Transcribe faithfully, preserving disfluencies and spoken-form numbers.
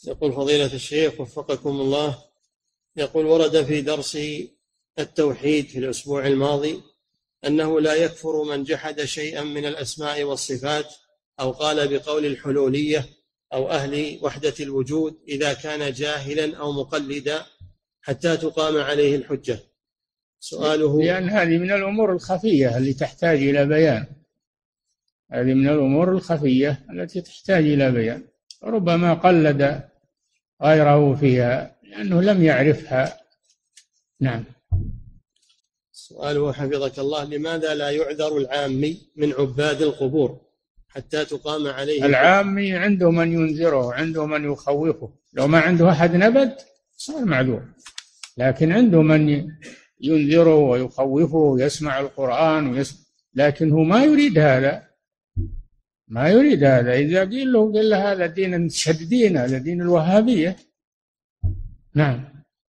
يقول فضيلة الشيخ وفقكم الله، يقول ورد في درس التوحيد في الأسبوع الماضي أنه لا يكفر من جحد شيئا من الأسماء والصفات أو قال بقول الحلولية أو أهل وحدة الوجود إذا كان جاهلا أو مقلدا حتى تقام عليه الحجة. سؤاله، لأن هذه من الأمور الخفية اللي تحتاج إلى بيان، هذه من الأمور الخفية التي تحتاج إلى بيان، ربما قلد غيره فيها لأنه لم يعرفها. نعم. سؤاله حفظك الله، لماذا لا يعذر العامي من عباد القبور حتى تقام عليه الحجة؟ العامي عنده من ينذره، عنده من يخوفه، لو ما عنده أحد نبت صار معذور، لكن عنده من ينذره ويخوفه ويسمع القرآن ويسمع، لكن هو ما يريد هذا، ما يريد هذا. إذا قيل له قال له هذا دين المتشددين، هذا دين الوهابية. نعم.